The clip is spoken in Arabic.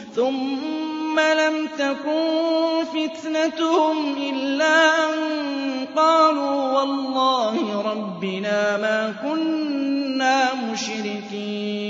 ثُمَّ لَمْ تَكُن فِتْنَتُهُمْ إِلَّا أَن قَالُوا وَاللَّهِ رَبِّنَا مَا كُنَّا مُشْرِكِينَ